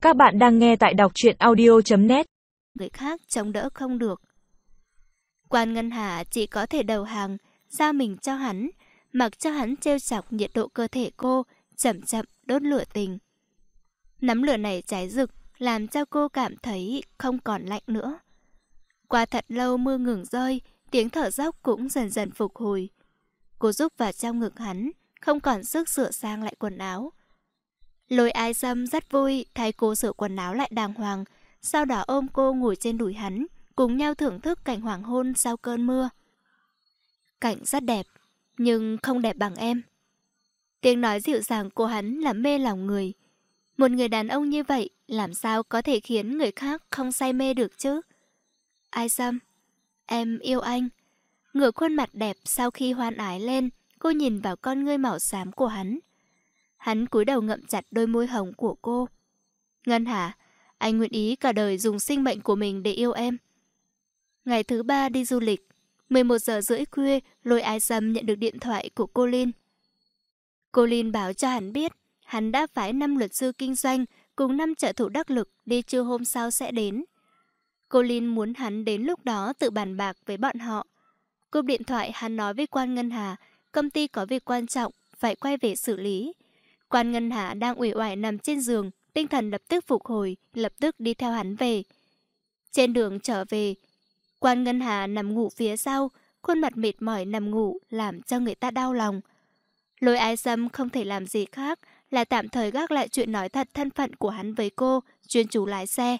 Các bạn đang nghe tại đọc truyện audio.net. Người khác chống đỡ không được. Quan Ngân Hà chỉ có thể đầu hàng, giao mình cho hắn, mặc cho hắn trêu chọc nhiệt độ cơ thể cô, chậm chậm đốt lửa tình. Nắm lửa này cháy rực, làm cho cô cảm thấy không còn lạnh nữa. Qua thật lâu mưa ngừng rơi, tiếng thở dốc cũng dần dần phục hồi. Cô rúc vào trong ngực hắn, không còn sức sửa sang lại quần áo. Lôi Ai Sâm rất vui thay cô sửa quần áo lại đàng hoàng, sau đó ôm cô ngồi trên đùi hắn, cùng nhau thưởng thức cảnh hoàng hôn sau cơn mưa. Cảnh rất đẹp, nhưng không đẹp bằng em. Tiếng nói dịu dàng của hắn làm mê lòng người. Một người đàn ông như vậy làm sao có thể khiến người khác không say mê được chứ? Ai Sâm, em yêu anh. Ngửa khuôn mặt đẹp sau khi hoan ái lên, cô nhìn vào con ngươi màu xám của hắn. Hắn cúi đầu ngậm chặt đôi môi hồng của cô. Ngân Hà, anh nguyện ý cả đời dùng sinh mệnh của mình để yêu em. Ngày thứ 3 đi du lịch, 11 giờ rưỡi khuya, Lôi Ai Sâm nhận được điện thoại của cô Linh. Cô Linh báo cho hắn biết, hắn đã phái 5 luật sư kinh doanh cùng 5 trợ thủ đắc lực đi trưa hôm sau sẽ đến. Cô Linh muốn hắn đến lúc đó tự bàn bạc với bọn họ. Cúp điện thoại, hắn nói với Quan Ngân Hà, công ty có việc quan trọng, phải quay về xử lý. Quan Ngân Hà đang uể oải nằm trên giường, tinh thần lập tức phục hồi, lập tức đi theo hắn về. Trên đường trở về, Quan Ngân Hà nằm ngủ phía sau, khuôn mặt mệt mỏi nằm ngủ làm cho người ta đau lòng. Lôi Ai Sâm không thể làm gì khác là tạm thời gác lại chuyện nói thật thân phận của hắn với cô, chuyên chú lái xe.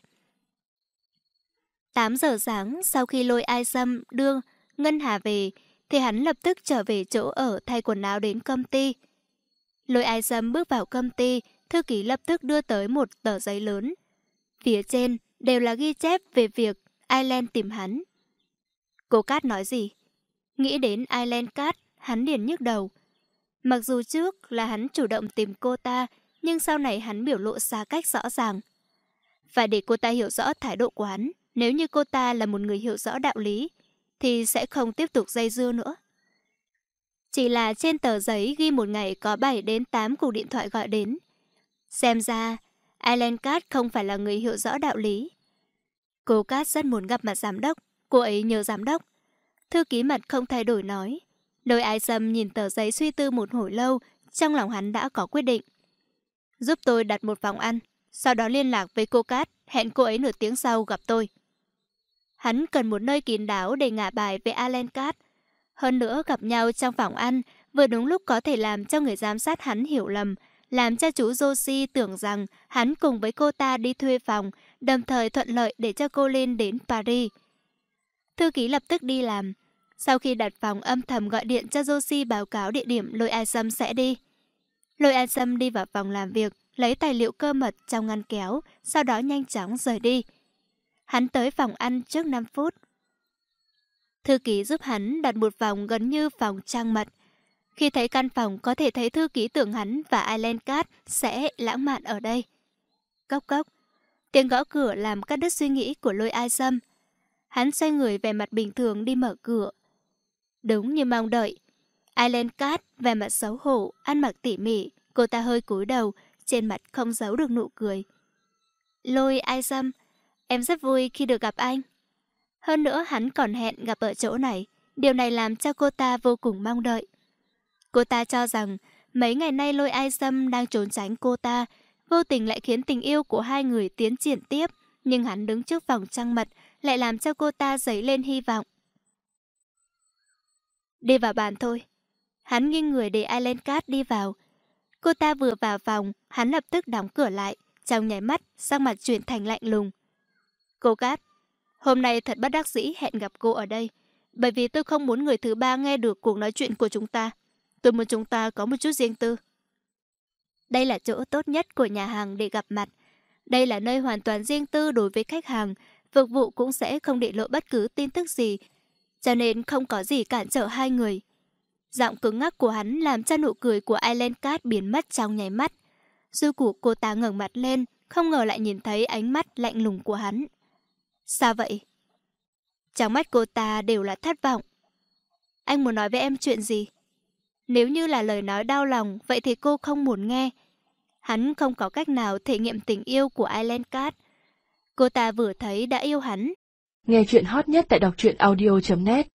8 giờ sáng, sau khi Lôi Ai Sâm đưa Ngân Hà về, thì hắn lập tức trở về chỗ ở thay quần áo đến công ty. Lôi Ai Sâm bước vào công ty, thư ký lập tức đưa tới một tờ giấy lớn. Phía trên đều là ghi chép về việc Island tìm hắn. Cô Cát nói gì? Nghĩ đến Island Cát, hắn liền nhức đầu. Mặc dù trước là hắn chủ động tìm cô ta, nhưng sau này hắn biểu lộ xa cách rõ ràng. Và để cô ta hiểu rõ thái độ của hắn, nếu như cô ta là một người hiểu rõ đạo lý, thì sẽ không tiếp tục dây dưa nữa. Chỉ là trên tờ giấy ghi một ngày có 7 đến 8 cuộc điện thoại gọi đến. Xem ra, Island Cát không phải là người hiểu rõ đạo lý. Cô Cát rất muốn gặp mặt giám đốc, cô ấy nhớ giám đốc. Thư ký mặt không thay đổi nói. Lôi Ai Sâm nhìn tờ giấy suy tư một hồi lâu, trong lòng hắn đã có quyết định. Giúp tôi đặt một phòng ăn, sau đó liên lạc với cô Cát, hẹn cô ấy nửa tiếng sau gặp tôi. Hắn cần một nơi kín đáo để ngả bài về Island Cát. Hơn nữa gặp nhau trong phòng ăn, vừa đúng lúc có thể làm cho người giám sát hắn hiểu lầm, làm cho chú Joshi tưởng rằng hắn cùng với cô ta đi thuê phòng, đồng thời thuận lợi để cho cô lên đến Paris. Thư ký lập tức đi làm. Sau khi đặt phòng, âm thầm gọi điện cho Joshi báo cáo địa điểm Lôi Ai Sâm sẽ đi. Lôi Ai Sâm đi vào phòng làm việc, lấy tài liệu cơ mật trong ngăn kéo, sau đó nhanh chóng rời đi. Hắn tới phòng ăn trước 5 phút. Thư ký giúp hắn đặt một phòng gần như phòng trang mật. Khi thấy căn phòng có thể thấy thư ký tưởng hắn và Island Cát sẽ lãng mạn ở đây. Cốc cốc. Tiếng gõ cửa làm cắt đứt suy nghĩ của Lôi Ai Sâm. Hắn xoay người về mặt bình thường đi mở cửa. Đúng như mong đợi. Island Cát về mặt xấu hổ, ăn mặc tỉ mỉ. Cô ta hơi cúi đầu, trên mặt không giấu được nụ cười. Lôi Ai Sâm, em rất vui khi được gặp anh. Hơn nữa hắn còn hẹn gặp ở chỗ này. Điều này làm cho cô ta vô cùng mong đợi. Cô ta cho rằng mấy ngày nay Lôi Ai Sâm đang trốn tránh cô ta, vô tình lại khiến tình yêu của hai người tiến triển tiếp. Nhưng hắn đứng trước phòng trăng mật lại làm cho cô ta dấy lên hy vọng. Đi vào bàn thôi. Hắn nghiêng người để Island Cát đi vào. Cô ta vừa vào phòng, hắn lập tức đóng cửa lại. Trong nháy mắt, sắc mặt chuyển thành lạnh lùng. Cô Cát, hôm nay thật bất đắc dĩ hẹn gặp cô ở đây. Bởi vì tôi không muốn người thứ ba nghe được cuộc nói chuyện của chúng ta. Tôi muốn chúng ta có một chút riêng tư. Đây là chỗ tốt nhất của nhà hàng để gặp mặt. Đây là nơi hoàn toàn riêng tư đối với khách hàng. Phục vụ cũng sẽ không để lộ bất cứ tin tức gì. Cho nên không có gì cản trở hai người. Giọng cứng ngắc của hắn làm cho nụ cười của Island Cát biến mất trong nháy mắt. Du của cô ta ngẩng mặt lên, không ngờ lại nhìn thấy ánh mắt lạnh lùng của hắn. Sao vậy? Trong mắt cô ta đều là thất vọng. Anh muốn nói với em chuyện gì? Nếu như là lời nói đau lòng, vậy thì cô không muốn nghe. Hắn không có cách nào thể nghiệm tình yêu của Island Cat. Cô ta vừa thấy đã yêu hắn. Nghe chuyện hot nhất tại đọc truyện audio.net